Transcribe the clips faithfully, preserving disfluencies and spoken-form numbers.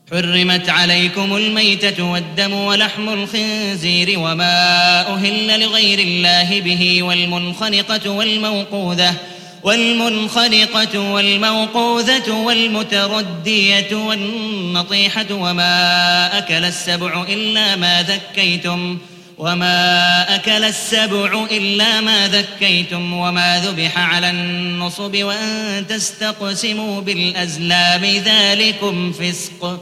حرمت عليكم الميتة والدم ولحم الخنزير وما أهل لغير الله به والمنخنقة والموقوذة والمنخنقة والموقوذة والمتردية والنطيحة وما أكل السبع إلا ما ذكيتم وما أكل السبع إلا ما ذكيتم وما ذبح على النصب وأن تستقسموا بالأزلام ذلكم فسق.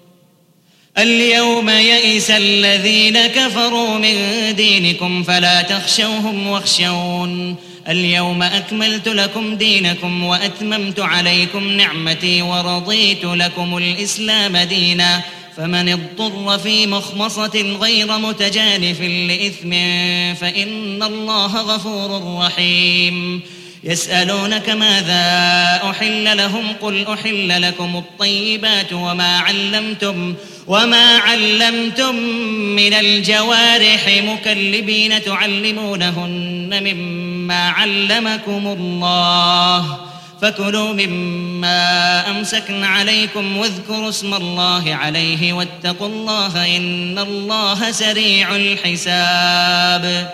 اليوم يئس الذين كفروا من دينكم فلا تخشوهم واخشون اليوم أكملت لكم دينكم وأتممت عليكم نعمتي ورضيت لكم الإسلام دينا فمن اضطر في مخمصة غير متجانف لإثم فإن الله غفور رحيم. يسألونك ماذا أحل لهم قل أحل لكم الطيبات وما علمتم وما علمتم من الجوارح مكلبين تعلمونهن مما علمكم الله فكلوا مما أمسكن عليكم واذكروا اسم الله عليه واتقوا الله إن الله سريع الحساب.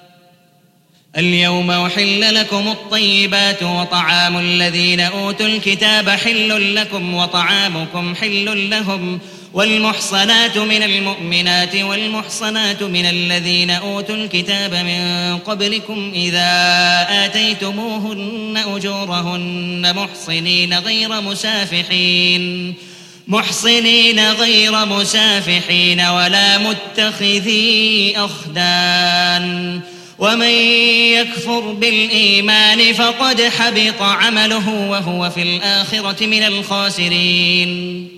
اليوم أحل لكم الطيبات وطعام الذين أوتوا الكتاب حل لكم وطعامكم حل لهم والمحصنات من المؤمنات والمحصنات من الذين أوتوا الكتاب من قبلكم إذا آتيتموهن أجورهن محصنين غير مسافحين محصنين غير مسافحين ولا متخذي أخدان ومن يكفر بالإيمان فقد حبط عمله وهو في الآخرة من الخاسرين.